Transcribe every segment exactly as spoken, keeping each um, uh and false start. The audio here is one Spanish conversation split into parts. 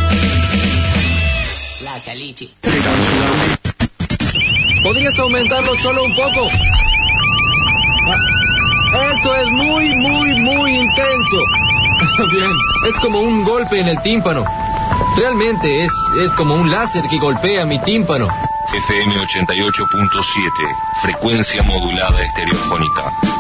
La Salichi. ¿Podrías aumentarlo solo un poco? Eso es muy, muy, muy intenso. Bien, es como un golpe en el tímpano. Realmente es, es como un láser que golpea mi tímpano. F M ochenta y ocho punto siete, frecuencia modulada estereofónica.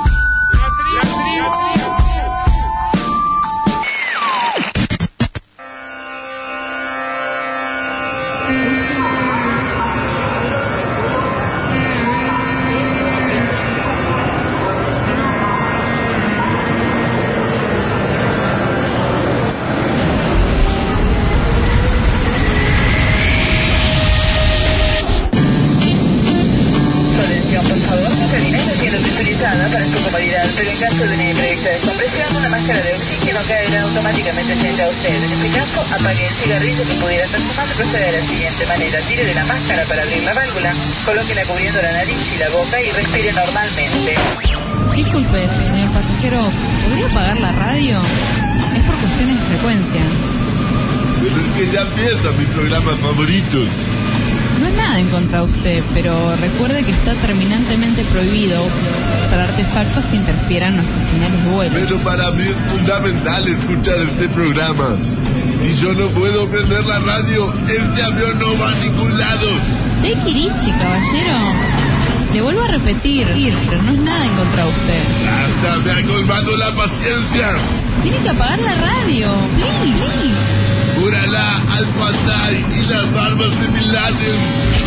Para su comodidad, pero en caso de una imprevista descompresión, una máscara de oxígeno caerá automáticamente frente a usted. En este caso, apague el cigarrillo que pudiera estar fumando y procede de la siguiente manera. Tire de la máscara para abrir la válvula, colóquela cubriendo la nariz y la boca y respire normalmente. Disculpe, señor pasajero, ¿podría apagar la radio? Es por cuestiones de frecuencia. Pero es que ya empieza mi programa favorito. No es nada en contra de usted, pero recuerde que está terminantemente prohibido usar artefactos que interfieran en nuestras señales de vuelo. Pero para mí es fundamental escuchar este programa. Y yo no puedo prender la radio. Este avión no va a ningún lado. Take it easy, caballero. Le vuelvo a repetir, pero no es nada en contra de usted. Hasta me ha colmado la paciencia. Tiene que apagar la radio, please. please. Uralá, Al-Fatay y las barbas de Bin Laden.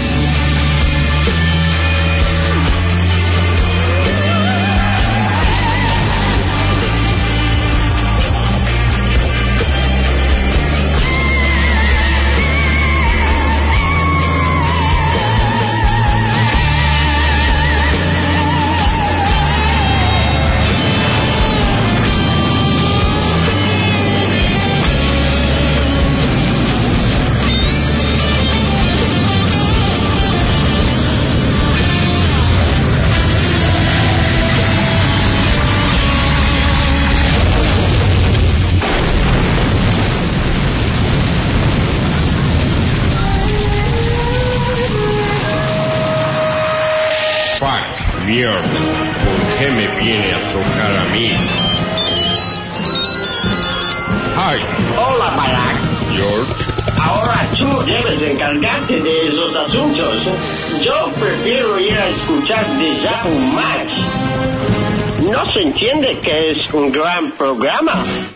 Mierda, ¿por qué me viene a tocar a mí? Hi. Hola, Barack. George. Ahora tú debes encargarte de esos asuntos. Yo prefiero ir a escuchar de Yahoo Match. ¿No se entiende que es un gran programa?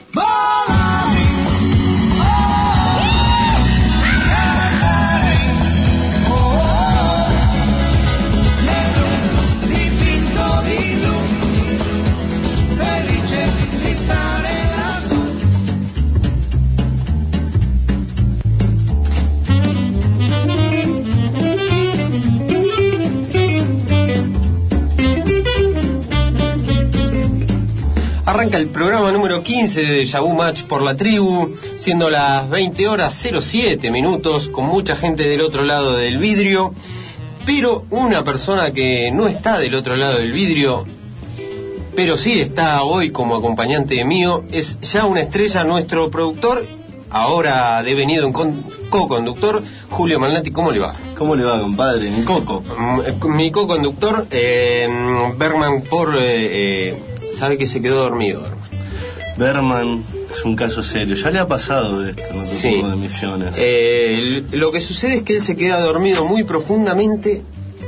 Arranca el programa número quince de Yahoo Match por la tribu, siendo las veinte horas cero siete minutos, con mucha gente del otro lado del vidrio, pero una persona que no está del otro lado del vidrio, pero sí está hoy como acompañante mío, es ya una estrella, nuestro productor, ahora devenido en con- co-conductor, Julio Malnati. ¿Cómo le va? ¿Cómo le va, compadre? Mi coco. Mi co-conductor, eh, Berman, por... Eh, eh, sabe que se quedó dormido, hermano. Berman es un caso serio. Ya le ha pasado esto en otro Sí. tipo de misiones. Eh, lo que sucede es que él se queda dormido muy profundamente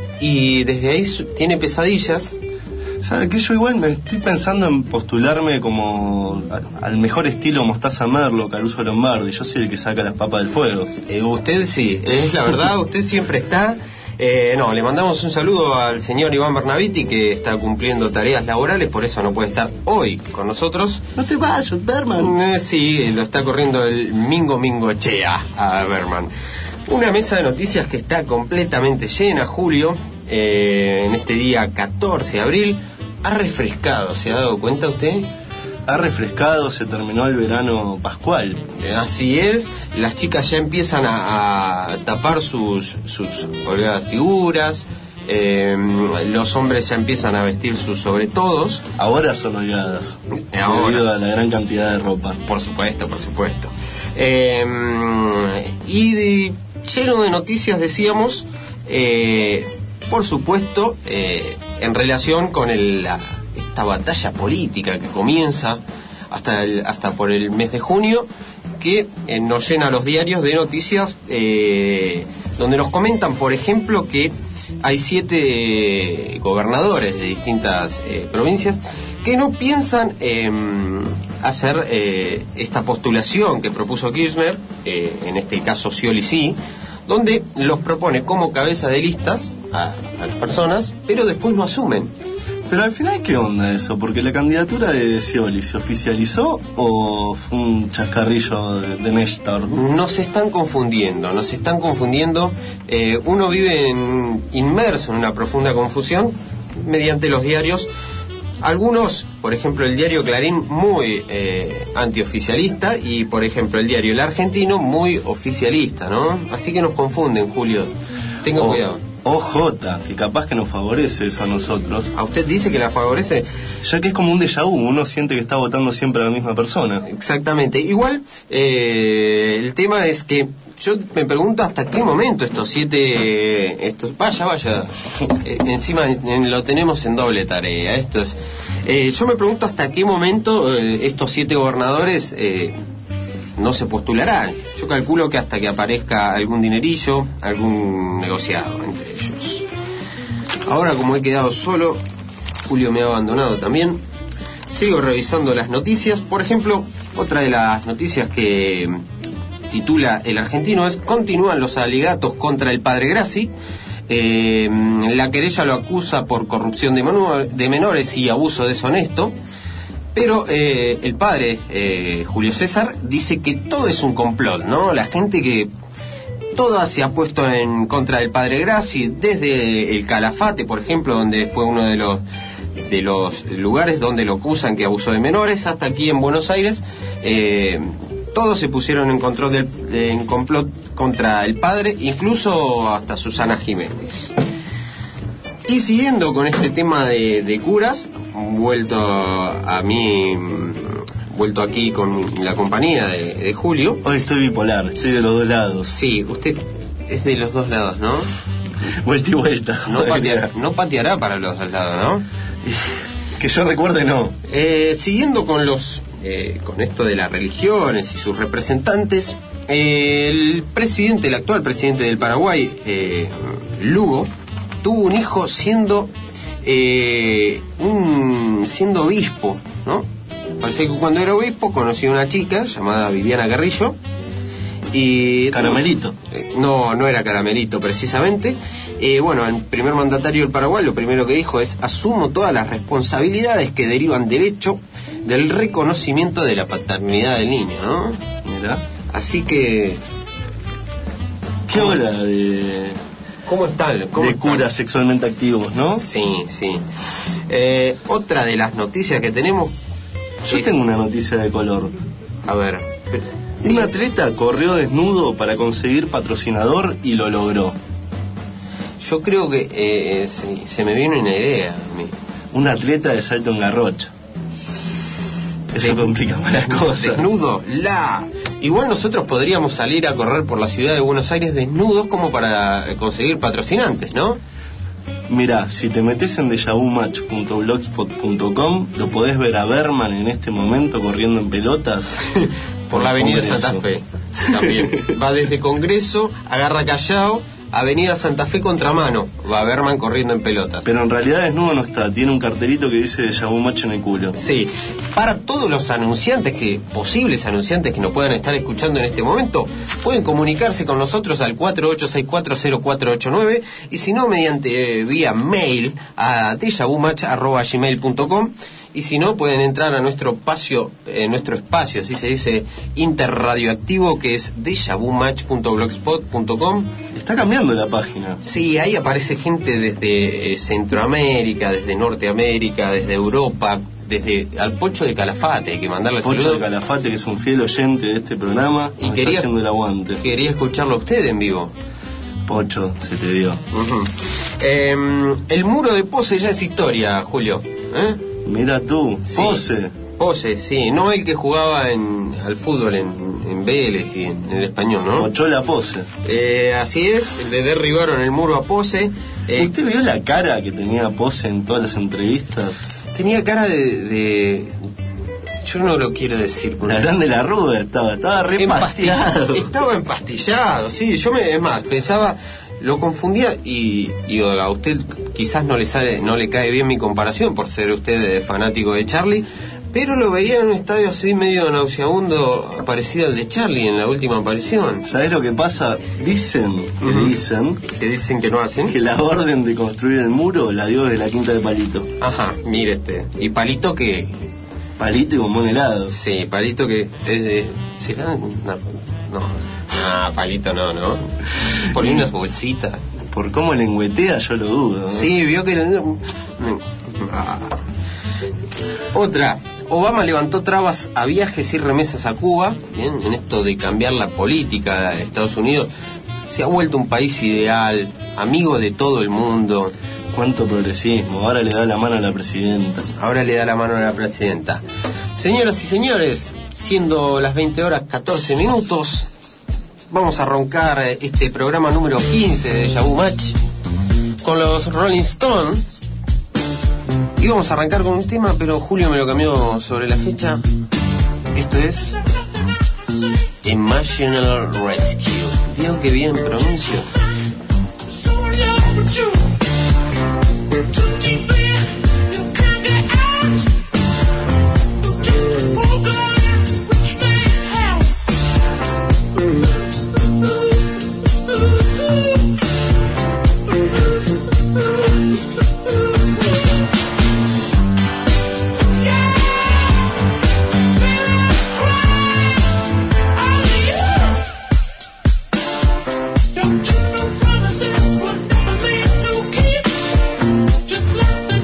y desde ahí su- tiene pesadillas. ¿Sabe qué? Yo igual me estoy pensando en postularme como al, al mejor estilo Mostaza Merlo, Caruso Lombardi. Yo soy el que saca las papas del fuego. Eh, usted sí, es la verdad, usted siempre está. Eh, no, le mandamos un saludo al señor Iván Bernaviti, que está cumpliendo tareas laborales, por eso no puede estar hoy con nosotros. No te vayas, Berman. Eh, sí, lo está corriendo el Mingo Mingochea a Berman. Una mesa de noticias que está completamente llena, Julio, eh, en este día catorce de abril. Ha refrescado, ¿se ha dado cuenta usted? Ha refrescado, se terminó el verano pascual. Así es, las chicas ya empiezan a, a tapar sus, sus holgadas figuras, eh, los hombres ya empiezan a vestir sus sobretodos. Ahora son holgadas, Ahora. debido a la gran cantidad de ropa. Por supuesto, por supuesto. Eh, y de, lleno de noticias, decíamos, eh, por supuesto, eh, en relación con el, la, esta batalla política que comienza hasta, el, hasta por el mes de junio, que eh, nos llena los diarios de noticias eh, donde nos comentan, por ejemplo, que hay siete gobernadores de distintas eh, provincias que no piensan eh, hacer eh, esta postulación que propuso Kirchner, eh, en este caso Scioli sí, donde los propone como cabeza de listas a, a las personas, pero después no asumen. Pero al final, ¿qué onda eso? Porque la candidatura de Scioli, ¿se oficializó o fue un chascarrillo de, de Néstor? Nos están confundiendo, nos están confundiendo. Eh, uno vive en, inmerso en una profunda confusión mediante los diarios. Algunos, por ejemplo, el diario Clarín, muy eh, antioficialista, y, por ejemplo, el diario El Argentino, muy oficialista, ¿no? Así que nos confunden, Julio. Tenga o, cuidado. O J, que capaz que nos favorece eso a nosotros. ¿A usted dice que la favorece? Ya que es como un déjà vu, uno siente que está votando siempre a la misma persona. Exactamente. Igual, eh, el tema es que yo me pregunto hasta qué momento estos siete... estos Vaya, vaya. Eh, encima en, lo tenemos en doble tarea. Esto es, eh, yo me pregunto hasta qué momento eh, estos siete gobernadores eh, no se postularán. Yo calculo que hasta que aparezca algún dinerillo, algún negociado entre ellos. Ahora, como he quedado solo, Julio me ha abandonado también, sigo revisando las noticias. Por ejemplo, otra de las noticias que titula El Argentino es: continúan los alegatos contra el padre Grassi. Eh, la querella lo acusa por corrupción de, menor, de menores y abuso deshonesto. Pero eh, el padre, eh, Julio César, dice que todo es un complot, ¿no? La gente que toda se ha puesto en contra del padre Grassi, desde el Calafate, por ejemplo, donde fue uno de los de los lugares donde lo acusan que abusó de menores, hasta aquí en Buenos Aires, eh, todos se pusieron en control del en complot contra el padre, incluso hasta Susana Jiménez. Y siguiendo con este tema de, de curas, vuelto a mí, vuelto aquí con la compañía de, de Julio. Hoy estoy bipolar, estoy de los dos lados. Sí, usted es de los dos lados, ¿no? Vuelta y vuelta. No, patea, no pateará para los dos lados, ¿no? Que yo recuerde, no. Eh, siguiendo con los, eh, con esto de las religiones y sus representantes, eh, el presidente, el actual presidente del Paraguay, eh, Lugo, tuvo un hijo siendo eh, un siendo obispo, ¿no? Parece que cuando era obispo conoció a una chica llamada Viviana Carrillo y Caramelito. Eh, no, no era Caramelito precisamente. Eh, bueno, el primer mandatario del Paraguay lo primero que dijo es: asumo todas las responsabilidades que derivan del hecho del reconocimiento de la paternidad del niño, ¿no? Mira. Así que... ¿Qué hora de...? ¿Cómo están? ¿Cómo de están? curas sexualmente activos, ¿no? Sí, sí. Eh, otra de las noticias que tenemos... Yo es... tengo una noticia de color. A ver. Sí. Un atleta corrió desnudo para conseguir patrocinador y lo logró. Yo creo que eh, sí, se me viene una idea a mí. Un atleta de salto en garrocha. Eso de, complica más las cosas. Desnudo, la... Igual nosotros podríamos salir a correr por la ciudad de Buenos Aires desnudos como para conseguir patrocinantes, ¿no? Mirá, si te metes en deja vu match punto blogspot punto com, lo podés ver a Berman en este momento corriendo en pelotas por la avenida Santa Fe. También va desde Congreso, agarra Callao, avenida Santa Fe contramano, va a Berman corriendo en pelotas. Pero en realidad desnudo no está, tiene un cartelito que dice deja vu match en el culo. Sí, para todos los anunciantes, que posibles anunciantes que nos puedan estar escuchando en este momento, pueden comunicarse con nosotros al cuatro ocho seis cuatro cero cuatro ocho nueve, y si no, mediante eh, vía mail a deja vu match arroba gmail punto com. Y si no, pueden entrar a nuestro espacio, eh, nuestro espacio, así se dice, interradioactivo, que es deja vu match punto blogspot punto com. Está cambiando la página. Sí, ahí aparece gente desde eh, Centroamérica, desde Norteamérica, desde Europa, desde al Pocho de Calafate, hay que mandarle Pocho saludos. de Calafate, que es un fiel oyente de este programa, y quería, está haciendo el aguante. Quería escucharlo a usted en vivo. Pocho, se te dio. Uh-huh. eh, el muro de Pose ya es historia, Julio. ¿Eh? Mira tú, sí. Pose. Pose, sí, no el que jugaba en, al fútbol en, en Vélez y en el español, ¿no? Mochola Pose. Eh, así es, le derribaron el muro a Pose. Eh, ¿Usted vio la cara que tenía Pose en todas las entrevistas? Tenía cara de... de... Yo no lo quiero decir. La grande la Rúa estaba, estaba re empastillado. Estaba empastillado, sí. Yo me, es más, pensaba, lo confundía y, y a usted quizás no le sale, no le cae bien mi comparación por ser usted fanático de Charlie, pero lo veía en un estadio así medio nauseabundo, parecido al de Charlie en la última aparición. ¿Sabés lo que pasa? Dicen, que Uh-huh. dicen... Que dicen que no hacen. Que la orden de construir el muro la dio de la Quinta de Palito. Ajá, mire este. Y Palito que... Palito y bombón helado. Sí, Palito que es de... ¿Será? No, no. Ah, Palito no, ¿no? Por unas bolsitas. Por cómo lengüetea yo lo dudo, ¿no? Sí, vio que... Ah. Otra. Obama levantó trabas a viajes y remesas a Cuba. Bien, en esto de cambiar la política de Estados Unidos. Se ha vuelto un país ideal, amigo de todo el mundo. Cuánto progresismo, ahora le da la mano a la presidenta. Ahora le da la mano a la presidenta. Señoras y señores, siendo las veinte horas catorce minutos, vamos a arrancar este programa número quince de Yahoo Match con los Rolling Stones. Y vamos a arrancar con un tema, pero Julio me lo cambió sobre la fecha. Esto es Emotional Rescue. ¿Vio que bien pronuncio? Don't you know promises will never be to keep? Just let the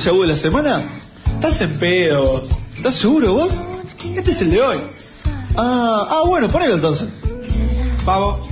déjà vu de la semana? ¿Estás en pedo? ¿Estás seguro vos? Este es el de hoy. Ah, ah bueno, ponelo entonces. Vamos.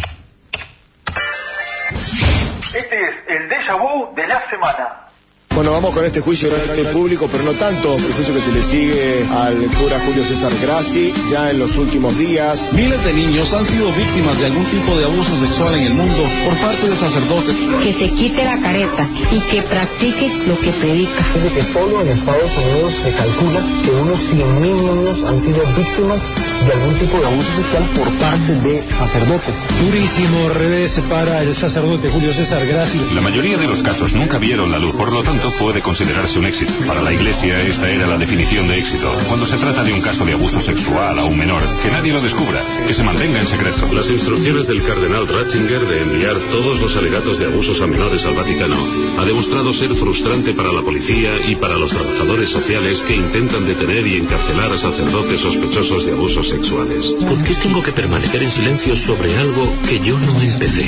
Este es el déjà vu de la semana. Bueno, vamos con este juicio oral público, pero no tanto el juicio que se le sigue al cura Julio César Grassi ya en los últimos días. Miles de niños han sido víctimas de algún tipo de abuso sexual en el mundo por parte de sacerdotes. Que se quite la careta y que practique lo que predica. Desde que solo en Estados Unidos se calcula que unos cien mil niños han sido víctimas de algún tipo de abuso sexual por parte de sacerdotes. Durísimo revés para el sacerdote Julio César Grassi. La mayoría de los casos nunca vieron la luz, por lo tanto puede considerarse un éxito. Para la Iglesia esta era la definición de éxito. Cuando se trata de un caso de abuso sexual a un menor, que nadie lo descubra, que se mantenga en secreto. Las instrucciones del cardenal Ratzinger de enviar todos los alegatos de abusos a menores al Vaticano ha demostrado ser frustrante para la policía y para los trabajadores sociales que intentan detener y encarcelar a sacerdotes sospechosos de abusos sexuales. ¿Por qué tengo que permanecer en silencio sobre algo que yo no empecé?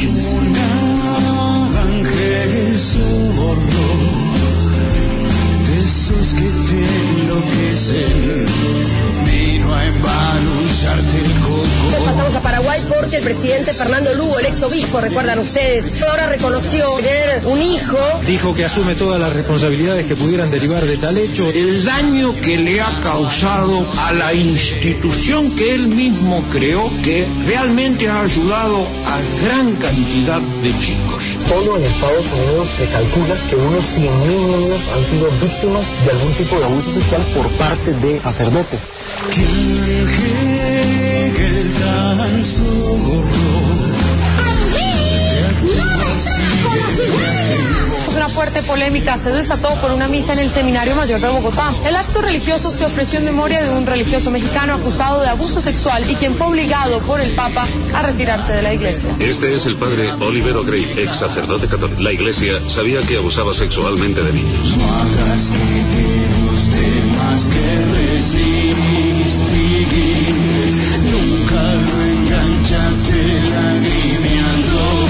Esos que te enloquecen, vino a embalullarte el coco. Pasamos a Paraguay porque el presidente Fernando Lugo, el ex obispo, recuerdan ustedes, ahora reconoció tener un hijo. Dijo que asume todas las responsabilidades que pudieran derivar de tal hecho. El daño que le ha causado a la institución que él mismo creó, que realmente ha ayudado a gran cantidad de chicos. Solo en Estados Unidos se calcula que unos cien mil niños han sido víctimas de algún tipo de abuso sexual por parte de sacerdotes. Una fuerte polémica se desató por una misa en el Seminario Mayor de Bogotá. El acto religioso se ofreció en memoria de un religioso mexicano acusado de abuso sexual y quien fue obligado por el Papa a retirarse de la iglesia. Este es el padre Oliver O'Grey, ex sacerdote católico. La iglesia sabía que abusaba sexualmente de niños. No hagas que te guste más que resistir. Nunca lo enganchaste lagrimeando.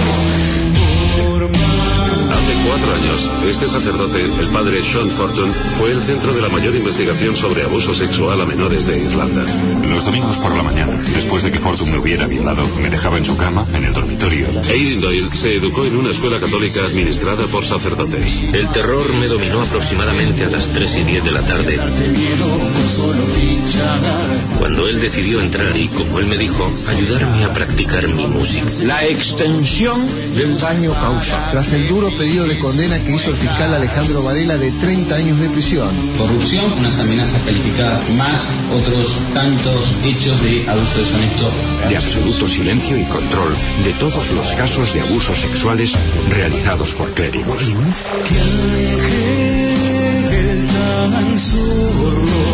Hace cuatro años, este sacerdote, el padre Sean Fortune, fue el centro de la mayor investigación sobre abuso sexual a menores de Irlanda. Los domingos por la mañana, después de que Fortune me hubiera violado, me dejaba en su cama, en el dormitorio. Aidan Doyle se educó en una escuela católica administrada por sacerdotes. El terror me dominó aproximadamente a las tres y diez de la tarde, cuando él decidió entrar y, como él me dijo, ayudarme a practicar mi música. La extensión del daño causado. Tras el duro pedido de condena que hizo el fiscal Alejandro Varela de treinta años de prisión. Corrupción, unas amenazas calificadas, más otros tantos hechos de abuso deshonesto. De absoluto silencio y control de todos los casos de abusos sexuales realizados por clérigos. Que ángel tan solo,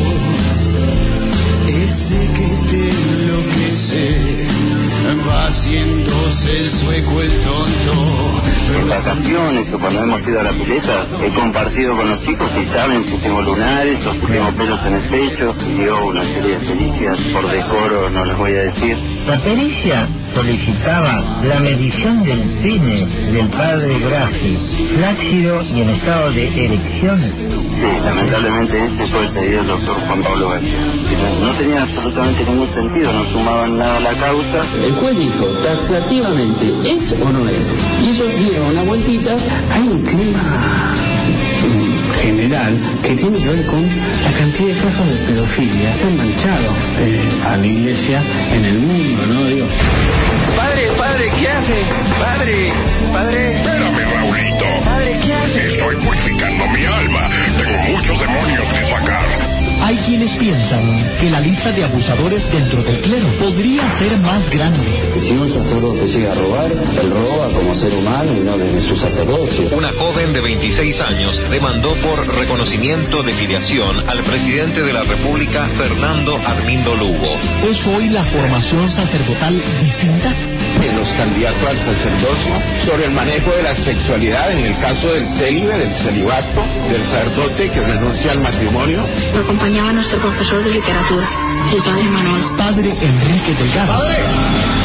ese que te enloquece, va haciéndose el sueco el tonto. En vacaciones o cuando hemos ido a la pileta, he compartido con los chicos y saben si tengo lunares o si tengo pelos en el pecho. Dio una serie de pericias, por decoro no les voy a decir. La pericia solicitaba la medición del pene del padre Grassi, flácido y en estado de erección. Sí, lamentablemente este fue el pedido del doctor Juan Pablo García. No tenía absolutamente ningún sentido, no sumaban nada a la causa. El juez dijo taxativamente, ¿es o no es? Y ellos dieron una vueltita. Hay un clima general que tiene que ver con la cantidad de casos de pedofilia que han manchado eh, a la iglesia en el mundo, ¿no? Digo. Padre, padre, ¿qué hace? Padre, padre. Espérame, Raulito. Padre, ¿qué hace? Estoy purificando mi alma. Tengo muchos demonios que sacar. Hay quienes piensan que la lista de abusadores dentro del clero podría ser más grande. Si un sacerdote llega a robar, él roba como ser humano y no desde su sacerdocio. Una joven de veintiséis años demandó por reconocimiento de filiación al presidente de la República, Fernando Armindo Lugo. ¿Es hoy la formación sacerdotal distinta? De los candidatos al sacerdocio sobre el manejo de la sexualidad en el caso del célibe, del celibato, del sacerdote que renuncia al matrimonio. Lo acompañaba nuestro profesor de literatura, el padre Manuel. Padre Enrique Delgado. ¡Padre! ¡Padre!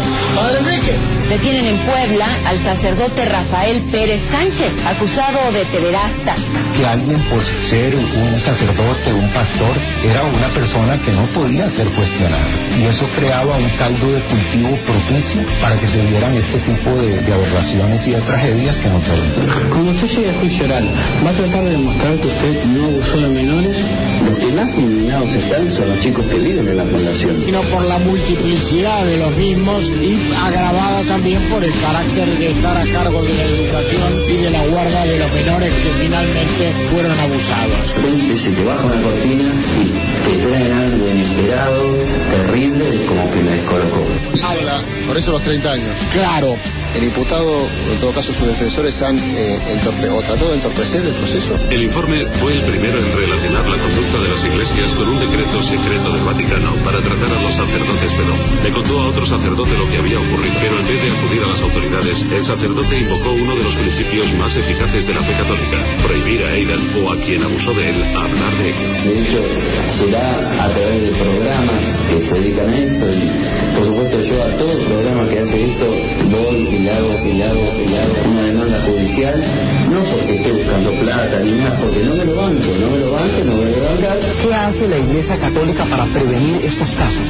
Padre Enrique. Detienen en Puebla al sacerdote Rafael Pérez Sánchez, acusado de pederasta. Que alguien, por ser un sacerdote, un pastor, era una persona que no podía ser cuestionada. Y eso creaba un caldo de cultivo propicio para que se dieran este tipo de, de aberraciones y de tragedias que no pueden. Cuando usted llegue a juicio oral, ¿va a tratar de demostrar que usted no abusó de menores? Los que más indignados están son los chicos que viven en la fundación. Sino por la multiplicidad de los mismos y agravada también por el carácter de estar a cargo de la educación y de la guarda de los menores que finalmente fueron abusados. Frente se te baja una cortina y te traen algo inesperado, terrible, como que me descolocó. Habla, por eso los treinta años. Claro. El imputado, en todo caso sus defensores, han eh, entorpe o tratado de entorpecer el proceso. El informe fue el primero en relacionar la conducta de las iglesias con un decreto secreto del Vaticano para tratar a los sacerdotes pedófilos. Le contó a otro sacerdote lo que había ocurrido, pero en vez de acudir a las autoridades, el sacerdote invocó uno de los principios más eficaces de la fe católica: prohibir a Aidan o a quien abusó de él hablar de ello. De hecho, será a través de programas que se dedican a esto y, por supuesto, yo a todo programa que hace esto voy y le hago, y le hago, y le hago una demanda judicial, no porque esté buscando plata ni nada, porque no me lo banco, no me lo banco, no me lo bancar. ¿Qué hace la Iglesia Católica para prevenir estos casos?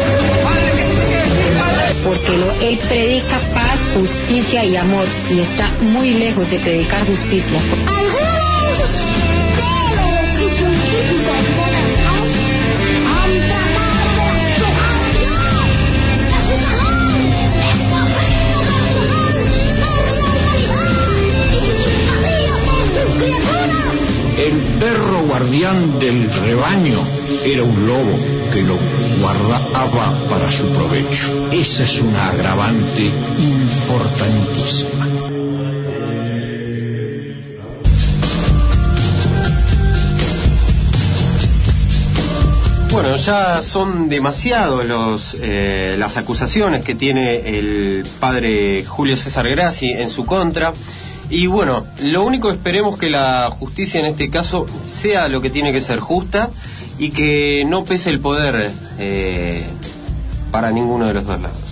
Porque lo, él predica paz, justicia y amor, y está muy lejos de predicar justicia. Algunos de los científicos modernos han tratado de despejar a Dios de su calor, de su afecto personal, por la humanidad y su simpatía por sus criaturas. El perro guardián del rebaño era un lobo que lo guardaba para su provecho. Esa es una agravante importantísima. Bueno, ya son demasiados los eh, las acusaciones que tiene el padre Julio César Grassi en su contra. Y bueno, lo único que esperemos que la justicia en este caso sea lo que tiene que ser, justa, y que no pese el poder eh, para ninguno de los dos lados.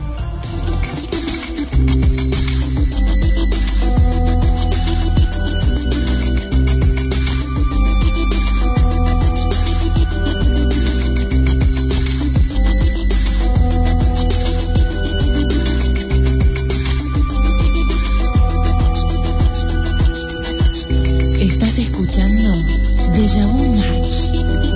Estás escuchando Deja Vu Match.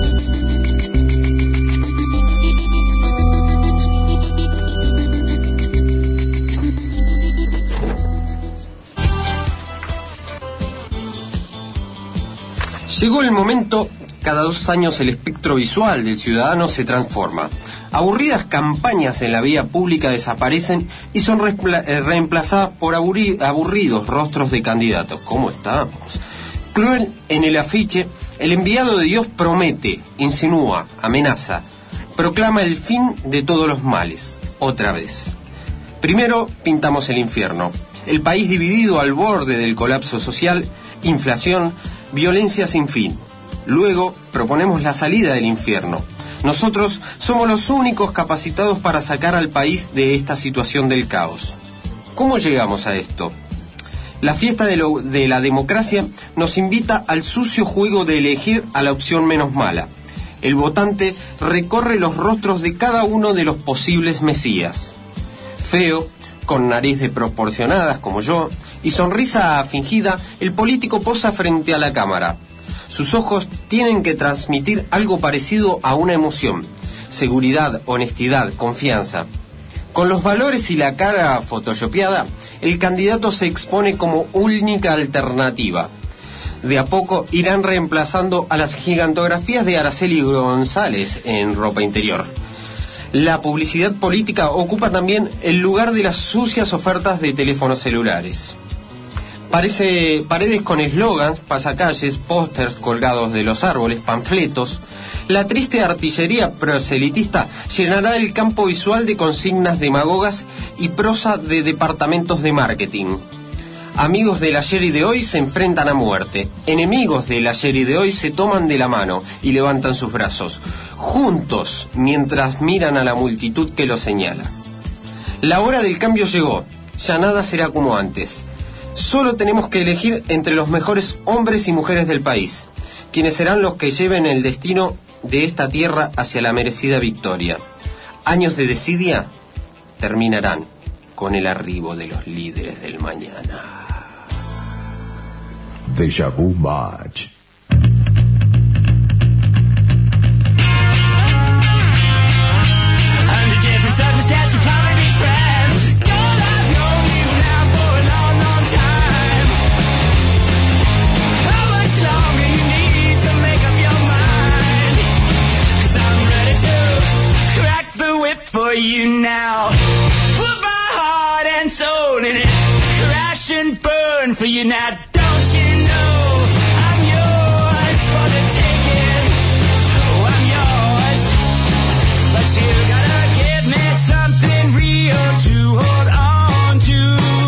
Llegó el momento. Cada dos años el espectro visual del ciudadano se transforma. Aburridas campañas en la vía pública desaparecen y son reemplazadas por aburri- aburridos rostros de candidatos. ¿Cómo estamos? Cruel en el afiche, el enviado de Dios promete, insinúa, amenaza, proclama el fin de todos los males, otra vez. Primero pintamos el infierno, el país dividido al borde del colapso social, inflación, violencia sin fin. Luego proponemos la salida del infierno. Nosotros somos los únicos capacitados para sacar al país de esta situación del caos. ¿Cómo llegamos a esto? La fiesta de, lo, de la democracia nos invita al sucio juego de elegir a la opción menos mala. El votante recorre los rostros de cada uno de los posibles mesías. Feo, con nariz desproporcionadas como yo, y sonrisa fingida, el político posa frente a la cámara. Sus ojos tienen que transmitir algo parecido a una emoción: seguridad, honestidad, confianza. Con los valores y la cara photoshopeada, el candidato se expone como única alternativa. De a poco irán reemplazando a las gigantografías de Araceli González en ropa interior. La publicidad política ocupa también el lugar de las sucias ofertas de teléfonos celulares. Parece paredes con eslogans, pasacalles, pósters colgados de los árboles, panfletos. La triste artillería proselitista llenará el campo visual de consignas demagogas y prosa de departamentos de marketing. Amigos del ayer y de hoy se enfrentan a muerte. Enemigos del ayer y de hoy se toman de la mano y levantan sus brazos, juntos, mientras miran a la multitud que los señala. La hora del cambio llegó. Ya nada será como antes. Solo tenemos que elegir entre los mejores hombres y mujeres del país, quienes serán los que lleven el destino de esta tierra hacia la merecida victoria. Años de desidia terminarán con el arribo de los líderes del mañana. Deja Vu Match. Under different circumstances, you probably be friends. God, I've known you now for a long, long time. How much longer you need to make up your mind? 'Cause I'm ready to crack the whip for you now. Put my heart and soul in it, crash and burn for you now. Don't you know I'm yours for the taking? Oh, I'm yours, but you gotta give me something real to hold on to.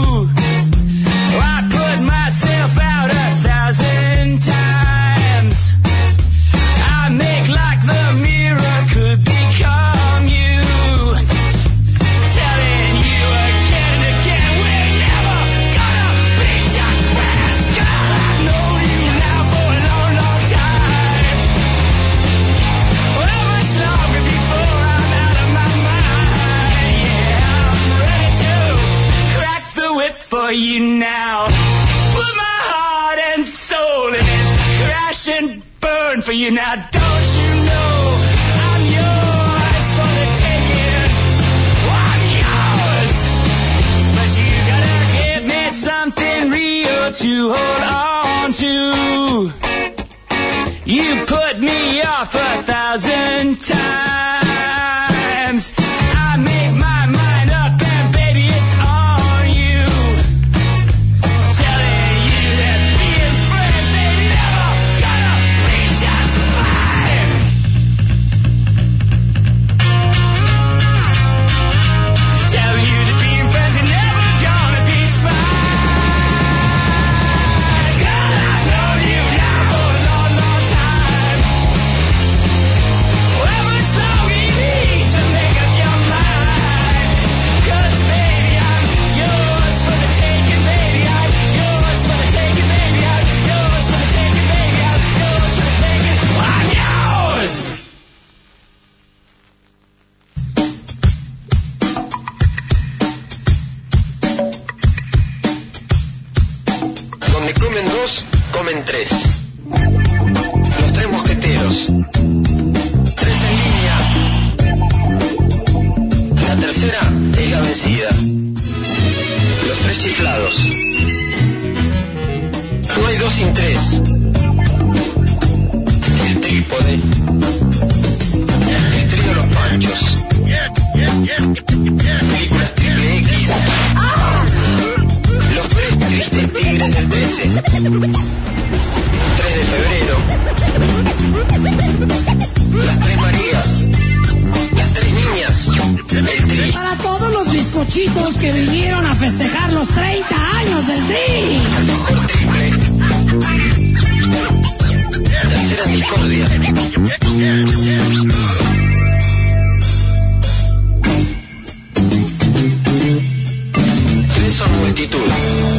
I put myself out a thousand times. I make like the mirror could become you, telling you again and again we're never gonna be just friends. Girl, I've known you now for a long, long time. How much longer before I'm out of my mind? Yeah, I'm ready to crack the whip for you now. Put my heart and soul in it, crash and burn for you now. Don't you know I'm yours for the taking? I'm yours, but you gotta give me something real to hold on to. You put me off a thousand times. I make my mind up and baby it's on you, telling you that being friends ain't never gonna be just fine. Telling you that being friends ain't never gonna be fine. Girl, I've known you now for a long, long time. How much longer you need to make up your mind? 'Cause baby I'm yours for the taking, baby I'm yours for the taking, baby I'm yours for the taking, baby I'm yours for the taking. I'm yours. Donde comen dos, comen tres. Los tres mosqueteros. Tres en línea. La tercera es la vencida. Los tres chiflados. No hay dos sin tres. El trípode. El trío Los Panchos. Películas triple X. Los tres tristes tigres del trece. tres de febrero. Las tres Marías. Las tres niñas. El tri. Para todos los bizcochitos que vinieron a festejar los treinta años del Tri. Al mejor triple. Tercera discordia. Tres son multitud.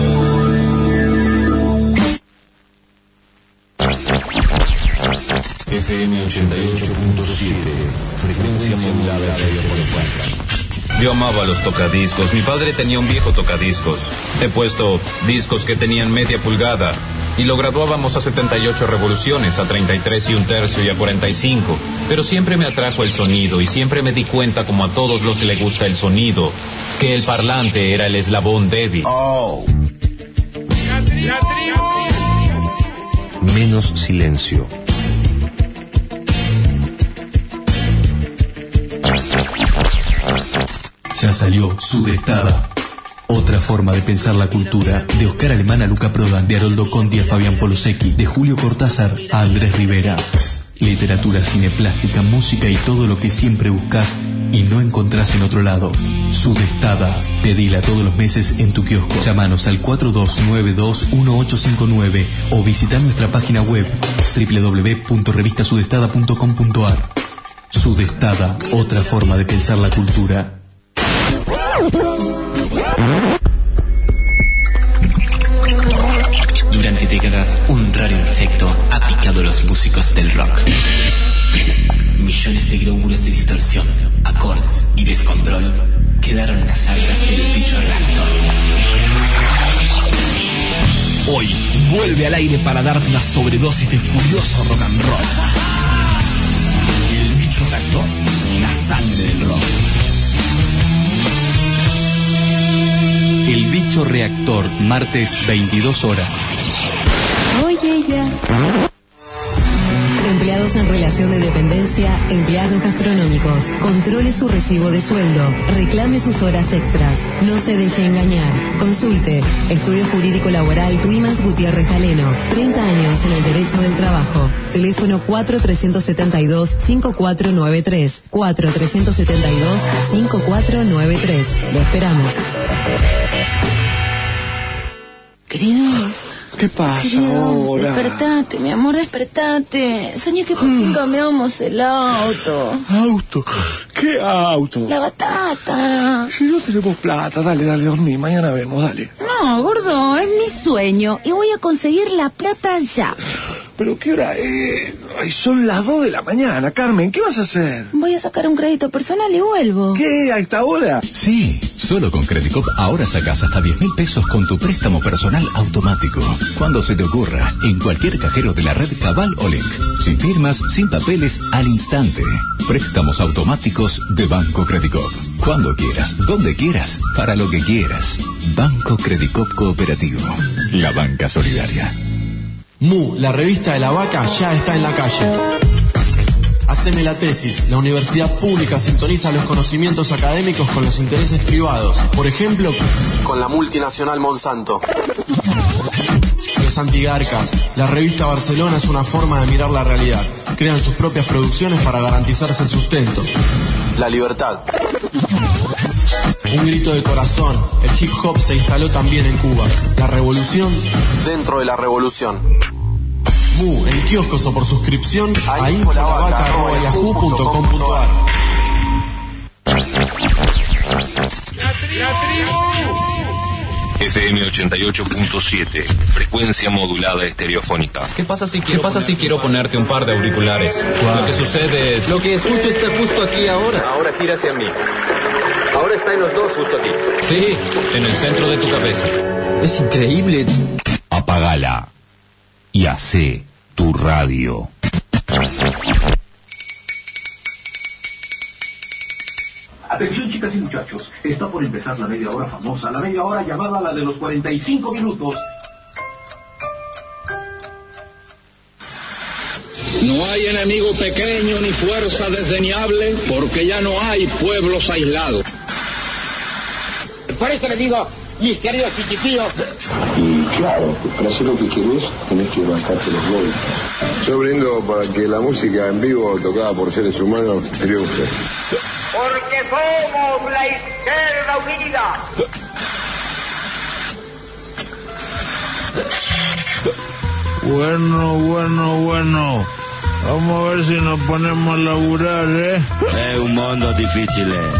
F M ochenta y ocho punto siete, frecuencia modulada de Radio Polocuenca. Yo amaba los tocadiscos. Mi padre tenía un viejo tocadiscos. He puesto discos que tenían media pulgada y lo graduábamos a setenta y ocho revoluciones, a treinta y tres y un tercio y a cuarenta y cinco. Pero siempre me atrajo el sonido y siempre me di cuenta, como a todos los que le gusta el sonido, que el parlante era el eslabón débil. Oh. Menos silencio. Ya salió Sudestada, otra forma de pensar la cultura, de Oscar Alemán a Luca Prodan, de Haroldo Conti a Fabián Polosecchi, de Julio Cortázar a Andrés Rivera. Literatura, cine, plástica, música y todo lo que siempre buscas y no encontrás en otro lado. Sudestada, pedila todos los meses en tu kiosco. Llámanos al cuatro dos nueve dos uno ocho cinco nueve o visita nuestra página web doble u doble u doble u punto revista sudestada punto com punto a r. Sudestada, otra forma de pensar la cultura. Durante décadas, un raro insecto ha picado a los músicos del rock. Millones de glóbulos de distorsión, acordes y descontrol quedaron en las arcas del bicho reactor. Hoy vuelve al aire para darte una sobredosis de furioso rock and roll. El bicho reactor, la sangre del rock. El bicho reactor, martes veintidós horas. Oye ya. Empleados en relación de dependencia, empleados gastronómicos. Controle su recibo de sueldo. Reclame sus horas extras. No se deje engañar. Consulte. Estudio Jurídico Laboral Tuimas Gutiérrez Galeno. treinta años en el derecho del trabajo. Teléfono cuatro tres siete dos, cinco cuatro nueve tres. cuatro tres siete dos, cinco cuatro nueve tres. Lo esperamos. Querido. ¿Qué pasa Querido, ahora? despertate, mi amor, despertate. Soñé que por fin cambiamos el auto. ¿Auto? ¿Qué auto? La batata. Si no tenemos plata, dale, dale, dormí. Mañana vemos, dale. No, gordo, es mi sueño y voy a conseguir la plata ya. ¿Pero qué hora es? Ay, son las dos de la mañana, Carmen. ¿Qué vas a hacer? Voy a sacar un crédito personal y vuelvo. ¿Qué? ¿A esta hora? Sí, solo con Credicop ahora sacas hasta diez mil pesos con tu préstamo personal automático. Cuando se te ocurra, en cualquier cajero de la red Cabal o Link. Sin firmas, sin papeles, al instante. Préstamos automáticos de Banco Credicop. Cuando quieras, donde quieras, para lo que quieras. Banco Credicop Cooperativo. La banca solidaria. Mu, la revista de la vaca, ya está en la calle. Haceme la tesis. La universidad pública sintoniza los conocimientos académicos con los intereses privados. Por ejemplo, con la multinacional Monsanto. Los antigarcas. La revista Barcelona es una forma de mirar la realidad. Crean sus propias producciones para garantizarse el sustento. La libertad. Un grito de corazón. El hip hop se instaló también en Cuba. La revolución dentro de la revolución. Mu, en kioscos o por suscripción a info la vaca arroba yahoo punto com punto a r. F M ochenta y ocho punto siete, frecuencia modulada estereofónica. ¿Qué pasa si quiero, ¿Qué pasa si quiero ponerte un par de auriculares? Wow. Lo que sucede es... Lo que escucho está justo aquí ahora. Ahora gira hacia mí. Ahora está en los dos justo aquí. Sí, en el centro de tu cabeza. Es increíble. Apagala y hacé tu radio. Atención, chicas y muchachos, está por empezar la media hora famosa, la media hora llamada la de los cuarenta y cinco minutos. No hay enemigo pequeño ni fuerza desdeñable, porque ya no hay pueblos aislados. Por eso le digo, mis queridos chiquitíos. Y claro, para hacer lo que querés, tenés que bancarte los golpes. Yo brindo para que la música en vivo tocada por seres humanos triunfe. Porque somos la izquierda unida. Bueno, bueno, bueno. Vamos a ver si nos ponemos a laburar, ¿eh? Es un mundo difícil, ¿eh?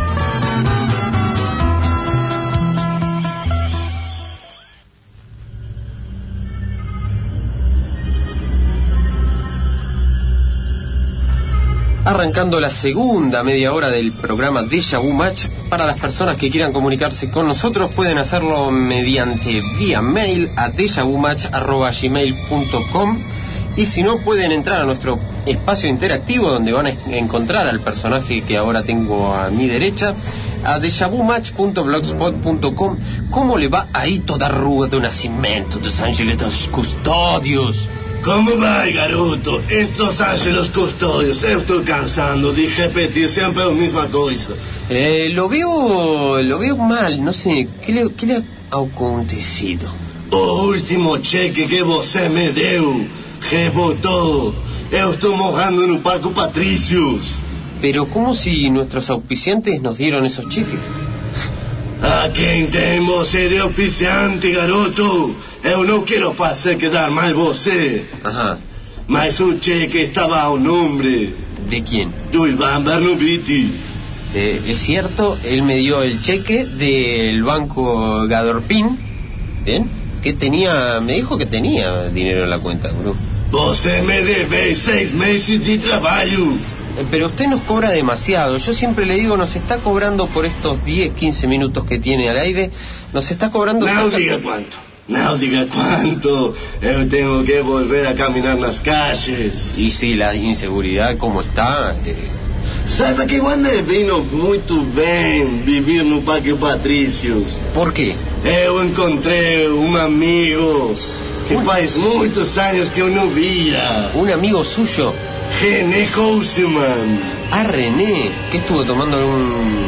Arrancando la segunda media hora del programa Deja Vu Match. Para las personas que quieran comunicarse con nosotros pueden hacerlo mediante vía mail a deja vu match arroba gmail punto com, y si no pueden entrar a nuestro espacio interactivo donde van a encontrar al personaje que ahora tengo a mi derecha, a deja vu match punto blogspot punto com. ¿Cómo le va aí toda a rua do Nascimento dos Ángeles dos Custódios? Como vai, garoto? Estos Ángeles Custódios, eu estou cansando de repetir sempre a mesma coisa. Eh, lo veo, lo veo mal, no sé, ¿qué le, qué le ha acontecido? O último cheque que você me deu rebotou. Eu estou morando no Parque Patricios. Pero ¿cómo si nuestros auspiciantes nos dieron esos cheques? A quem tem você de auspiciante, garoto? Eu não quero fazer quedar mal você. Ajá. Mas o cheque estava ao nome... ¿De quién? Do Ivan Barnubiti. Eh, es cierto, él me dio el cheque del banco Gadorpin, ¿bien? Que tenía, me dijo que tenía dinero en la cuenta, bro. Vos me debes seis meses de trabajo. Eh, pero usted nos cobra demasiado. Yo siempre le digo, nos está cobrando por estos diez, quince minutos que tiene al aire, nos está cobrando... No cerca... diga cuánto, no diga cuánto. Yo tengo que volver a caminar las calles. Y sí, la inseguridad, ¿cómo está? Eh... Sabe que quando vino muito bem viver no Parque Patrícios. Por quê? Eu encontrei um amigo que faz muitos anos que eu não via. ¿Un amigo suyo? René Kouseman. Ah, René. ¿Qué estuvo tomando algún...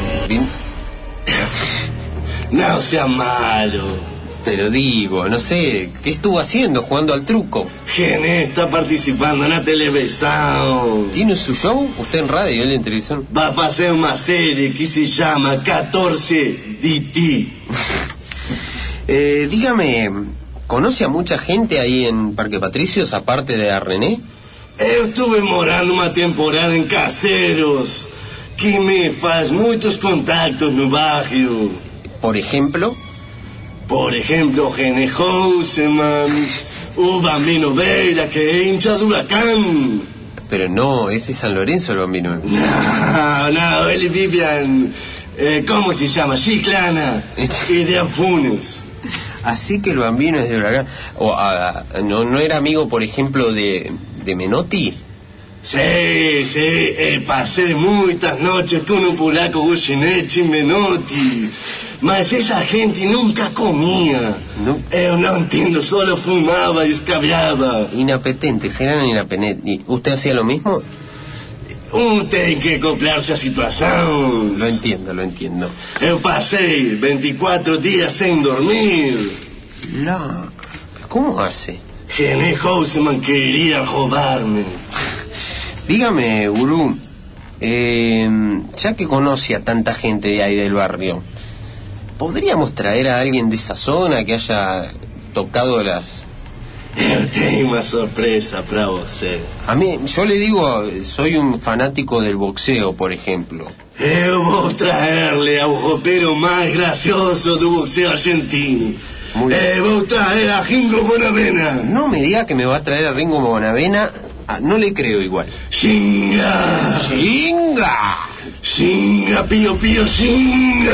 No sea malo. Pero digo, no sé, ¿qué estuvo haciendo? ¿Jugando al truco? René está participando en la televisión. ¿Tiene su show? ¿Usted en radio, él en televisión? Va a hacer una serie que se llama catorce D T. eh, dígame, ¿conoce a mucha gente ahí en Parque Patricios, aparte de a René? Eu estuve morando uma temporada em Caseros, que me faz muitos contactos no barrio. ¿Por ejemplo? Por ejemplo, René Kouseman, o Bambino Veira, que é hincha do Huracán. Pero no, es de San Lorenzo el Bambino. No, no, él vive en... Eh, ¿Cómo se llama? Chiclana. Y de Afunes. Así que el Bambino es de Huracán. O, a, ¿no, ¿No era amigo, por ejemplo, de, de Menotti? Sí, sí, eh, pasé muchas noches con un polaco Goyeneche y Menotti. Mas esa gente nunca comía. No. Eu no entiendo, solo fumaba y escabeaba. Inapetentes, eran inapetentes. ¿Usted hacía lo mismo? Uno tiene que acoplarse a situación. Lo entiendo, lo entiendo. Eu pasé veinticuatro días sin dormir. No, ¿cómo hace? René Kouseman quería robarme. Dígame, gurú, eh, ya que conoce a tanta gente de ahí del barrio, ¿podríamos traer a alguien de esa zona que haya tocado las... Eu tenho uma sorpresa para você. A mí, yo le digo, soy un fanático del boxeo, por ejemplo. Eu vou traerle ao ropero mais gracioso do boxeo argentino. Muy bien. Eu vou traer a Ringo Bonavena. No me diga que me va a traer a Ringo Bonavena. Ah, no le creo igual. Xinga. Xinga. Xinga, pío, pío, xinga.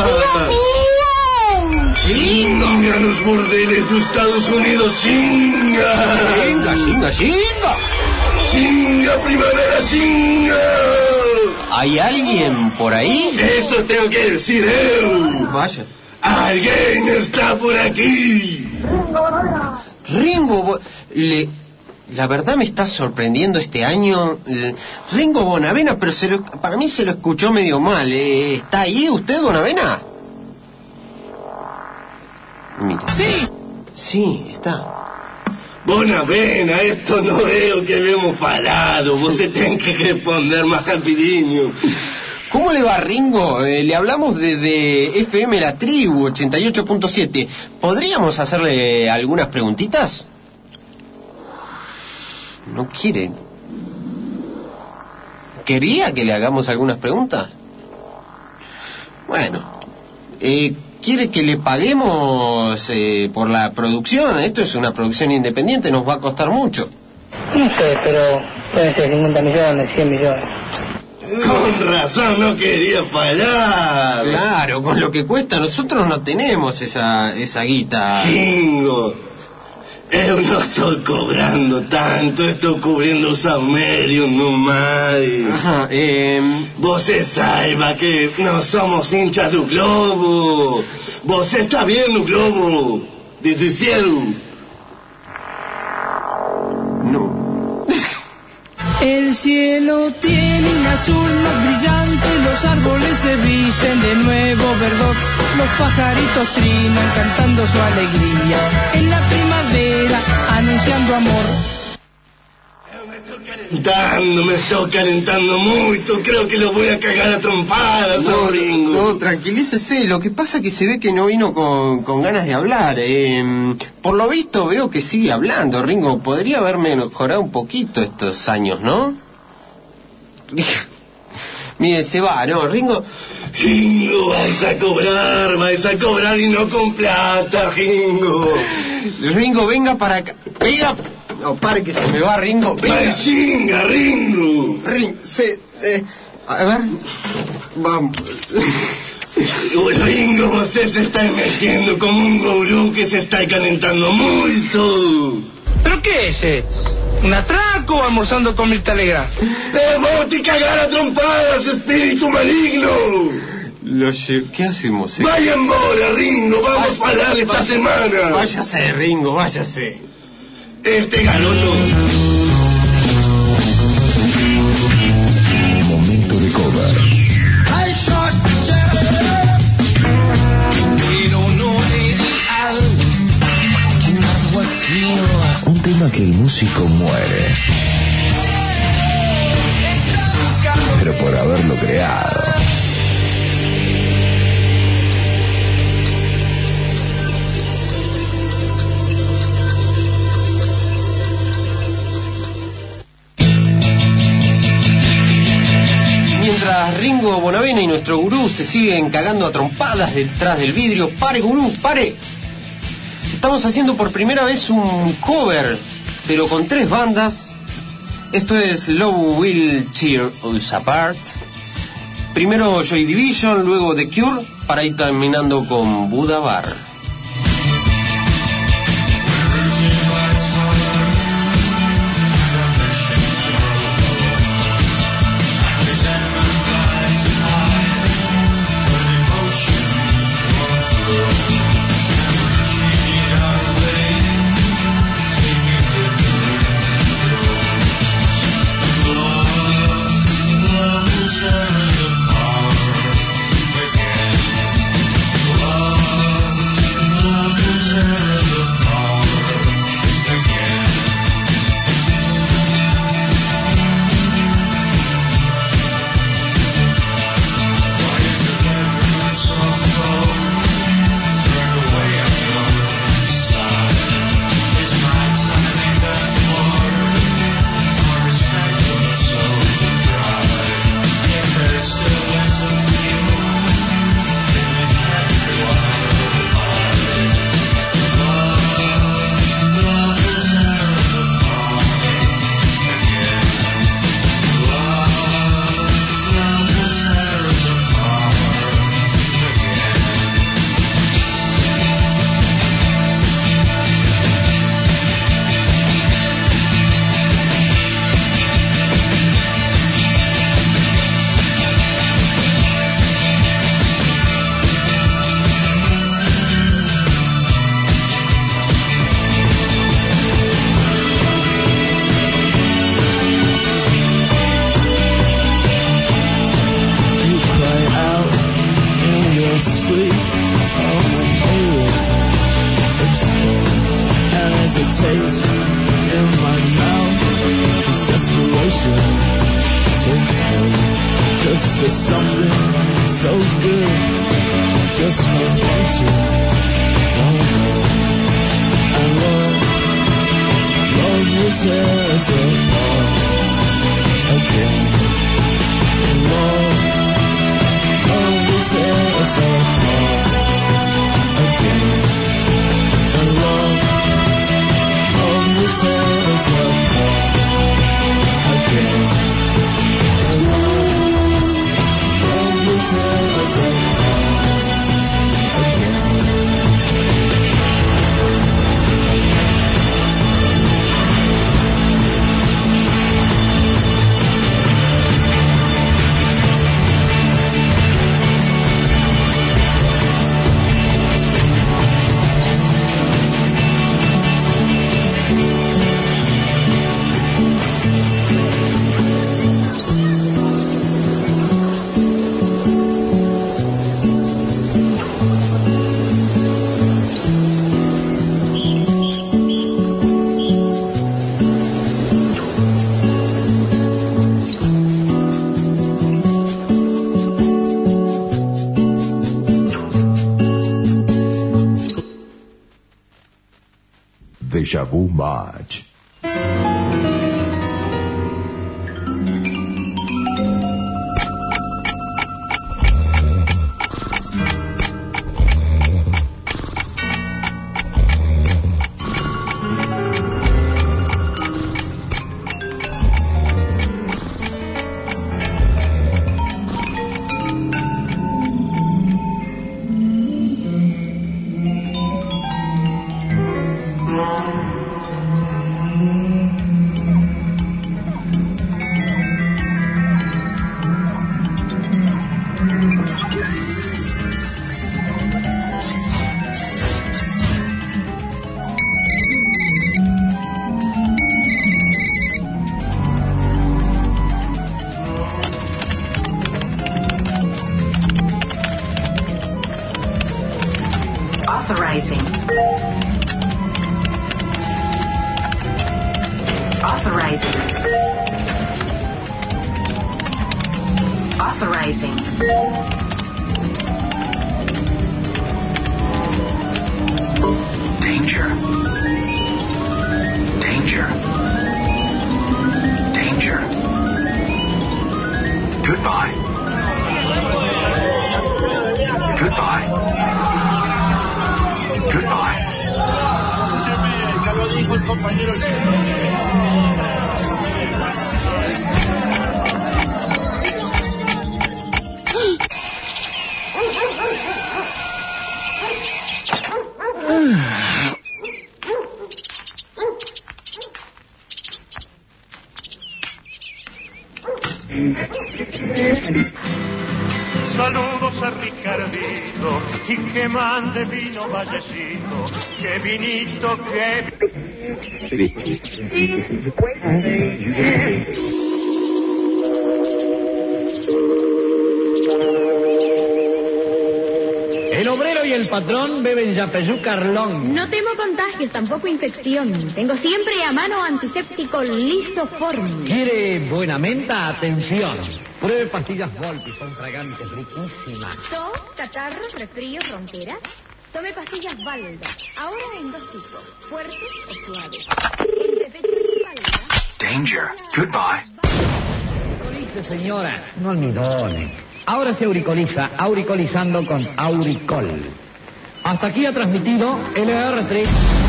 Xinga nos bordeles de Estados Unidos, xinga. Xinga, xinga, xinga. Xinga, primavera, xinga. ¿Hay alguien por ahí? Eso tengo que decir eu. Vaya. Alguien está por aquí. Ringo, Bo- le... La verdad me está sorprendiendo este año. eh, Ringo Bonavena, pero se lo, para mí se lo escuchó medio mal. Eh, ¿Está ahí usted, Bonavena? Mira. Sí. Sí, está. Bonavena, esto no é o que habíamos falado. Você tem que responder más rapidinho. ¿Cómo le va, Ringo? Eh, le hablamos desde F M La Tribu ochenta y ocho punto siete. ¿Podríamos hacerle algunas preguntitas? No quiere. ¿Quería que le hagamos algunas preguntas? Bueno, eh, ¿quiere que le paguemos eh, por la producción? Esto es una producción independiente, nos va a costar mucho. No sé, pero pueden ser cincuenta millones, cien millones. Con razón no quería fallar. Claro, con lo que cuesta, nosotros no tenemos esa, esa guita. Ringo, eu não estou cobrando tanto, estou cobrindo os almérios no mais. Ajá, eh... Você saiba que nós somos hinchas do Globo. Você está vendo o Globo desde o cielo. No. El cielo tiene un azul más brillante, los árboles se visten de nuevo verdor, los pajaritos trinan cantando su alegría, en la primavera anunciando amor. Calentando, me estoy calentando mucho, creo que lo voy a cagar a trompadas, No, Ringo. no, tranquilícese, lo que pasa es que se ve que no vino con, con ganas de hablar. Eh, por lo visto veo que sigue hablando, Ringo. Podría haberme mejorado un poquito estos años, ¿no? Mire, se va, ¿no? Ringo... Ringo, vais a cobrar, vais a cobrar y no con plata, Ringo. Ringo, venga para acá. Venga. No, pare que se me va, Ringo. Venga. Chinga, Ringo. Ringo, se... Eh, a ver... Vamos... Ringo, você se está metiendo como un gurú que se está calentando mucho. ¿Pero qué es esto? ¿Un atraco o almorzando con Mirta Legrand? ¡Eh, vos te cagar a trompadas, espíritu maligno! Lo lle... ¿Qué hacemos? Eh? Vaya embora, Ringo, vamos a parar esta semana. Váyase, Ringo, váyase. Este garoto... Momento de cover. Un tema que el músico muere, pero por haberlo creado. Mientras Ringo Bonavena y nuestro gurú se siguen cagando a trompadas detrás del vidrio. ¡Pare, gurú, pare! Estamos haciendo por primera vez un cover, pero con tres bandas. Esto es Love Will Tear Us Apart. Primero Joy Division, luego The Cure, para ir terminando con Buddha Bar. Deja Vu March. Authorizing. Authorizing. Authorizing. Danger. Danger. Danger. Goodbye. Goodbye. Goodbye. Ya lo dijo el compañero. Saludos a Ricardito y que mande vino vallecito, que vinito que... El obrero y el patrón beben Yapeyú Carlón. No temo contagios, tampoco infección. Tengo siempre a mano antiséptico Lisoform. ¿Quiere buena menta? Atención. Pruebe pastillas Volpi, son fragantes, riquísimas. Tos, catarros, resfríos, ronqueras. Tome pastillas Valda. Ahora en dos tipos, fuertes o suaves. Entre pecho y espalda. Danger. Goodbye. Auricolice, señora. No almidones. Ahora se auricoliza, auricolizando con Auricol. Hasta aquí ha transmitido L R tres.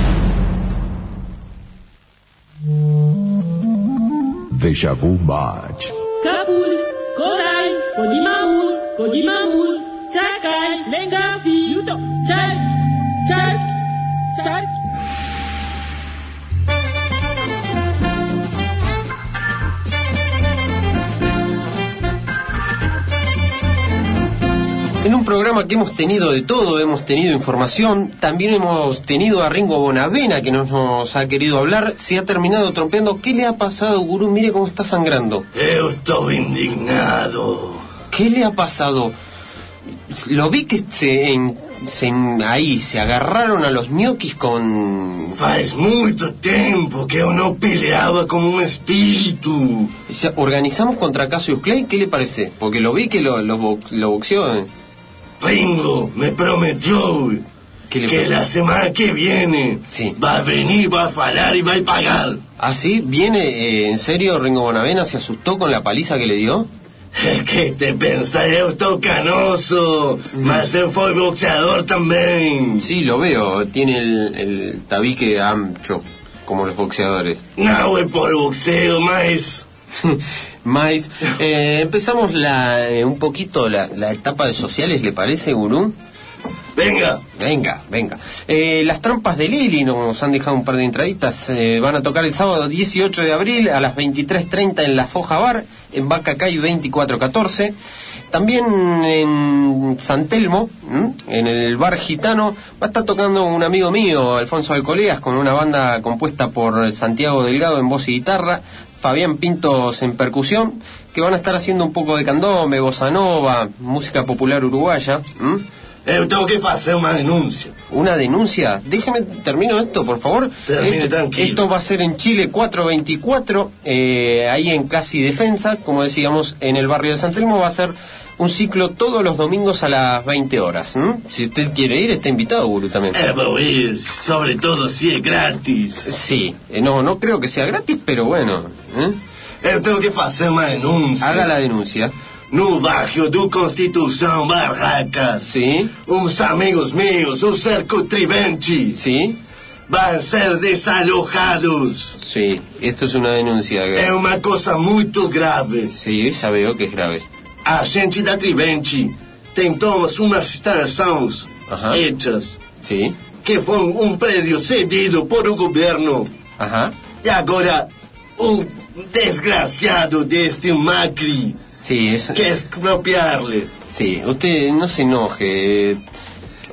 Deja Vu Match. Kabul, Korai, Kojimamul, Kojimamul, Chakai, Lengafi, Yuto, Chak, Chak, Chak. En un programa que hemos tenido de todo, hemos tenido información, también hemos tenido a Ringo Bonavena que nos, nos ha querido hablar, se ha terminado trompeando. ¿Qué le ha pasado, gurú? Mire cómo está sangrando. Yo estoy indignado. ¿Qué le ha pasado? Lo vi que se, en, se ahí se agarraron a los ñoquis con... Faz mucho tiempo que yo no peleaba como un espíritu. O sea, organizamos contra Cassius Clay, ¿qué le parece? Porque lo vi que lo, lo, bo, lo boxeó. Ringo me prometió que prometió? La semana que viene sí. va a venir, va a falar y va a pagar. ¿Ah, sí? ¿Viene eh, en serio Ringo Bonavena? ¿Se asustó con la paliza que le dio? ¿Qué te pensás? Yo estoy canoso. Mm. Mas él fue boxeador también. Sí, lo veo. Tiene el, el tabique ancho, como los boxeadores. No, es por boxeo, más... más eh, empezamos la eh, un poquito la, la etapa de sociales, ¿le parece, gurú? Venga. Venga, venga. Eh, las trampas de Lili nos han dejado un par de entraditas. Eh, van a tocar el sábado dieciocho de abril a las veintitrés treinta en La Foja Bar, en Bacacay veinticuatro catorce. También en San Telmo, ¿m? en el Bar Gitano, va a estar tocando un amigo mío, Alfonso Alcoleas, con una banda compuesta por Santiago Delgado en voz y guitarra, Fabián Pintos en percusión, que van a estar haciendo un poco de candombe, bossa nova, música popular uruguaya. ¿m? Eh, tengo que hacer una denuncia. ¿Una denuncia? Déjeme, termino esto, por favor. Termine esto, tranquilo. Esto va a ser en Chile cuatrocientos veinticuatro, eh, ahí en Casi Defensa, como decíamos, en el barrio de San Telmo. Va a ser un ciclo todos los domingos a las veinte horas. ¿m? Si usted quiere ir, está invitado, gurú, también. Eh, voy a ir, sobre todo si es gratis. Sí, eh, no, no creo que sea gratis, pero bueno. ¿eh? Eh, tengo que hacer una denuncia. Haga la denuncia. No barrio do Constitución, Barracas. Sí. Unos amigos míos, un cerco Triventi. Sí. Van a ser desalojados. Sí, esto es una denuncia. Es una cosa muy grave. Sí, ya veo que es grave. A gente da Triventi tentou umas instalações Ajá. hechas. Sí. Que foi um prédio cedido por o governo. Ajá. E agora um desgraciado deste Macri. Sí, eso... que expropiarle. Sí, usted no se enoje.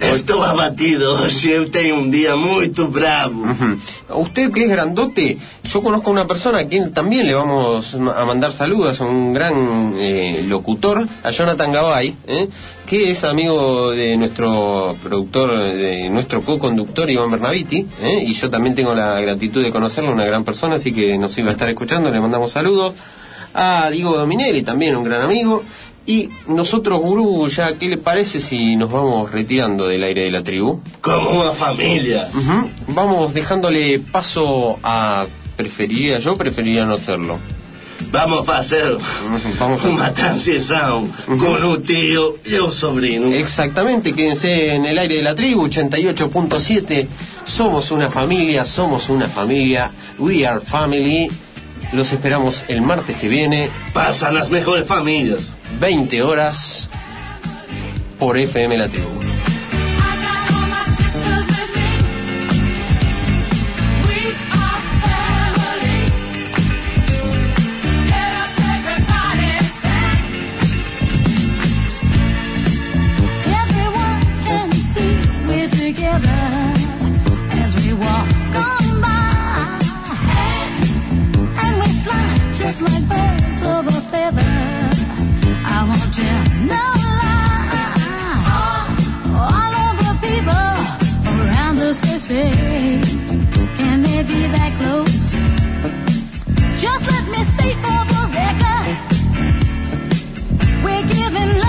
Estou abatido, hoxe eu tenho un día muito bravo. Uh-huh. Usted que es grandote, yo conozco a una persona a quien también le vamos a mandar saludos, a un gran eh, locutor, a Jonathan Gabay, ¿eh? que es amigo de nuestro productor, de nuestro co-conductor Iván Bernaviti, ¿eh? y yo también tengo la gratitud de conocerlo, una gran persona, así que nos iba a estar escuchando, le mandamos saludos. A Diego Dominelli, también un gran amigo. Y nosotros, Gurú, ya, ¿qué le parece si nos vamos retirando del aire de la tribu? Como una familia. Uh-huh. Vamos dejándole paso a... Preferiría, yo preferiría no hacerlo. Vamos a hacer uh-huh. Vamos a una hacer. transición uh-huh. con un tío y un sobrino. Exactamente, quédense en el aire de la tribu, ochenta y ocho punto siete. Somos una familia, somos una familia. We are family. Los esperamos el martes que viene. Pasan las mejores familias. veinte horas por F M La Tribu. Like birds of a feather, I want you to know all, all of the people around us, they say, can they be that close? Just let me state for the record, we're giving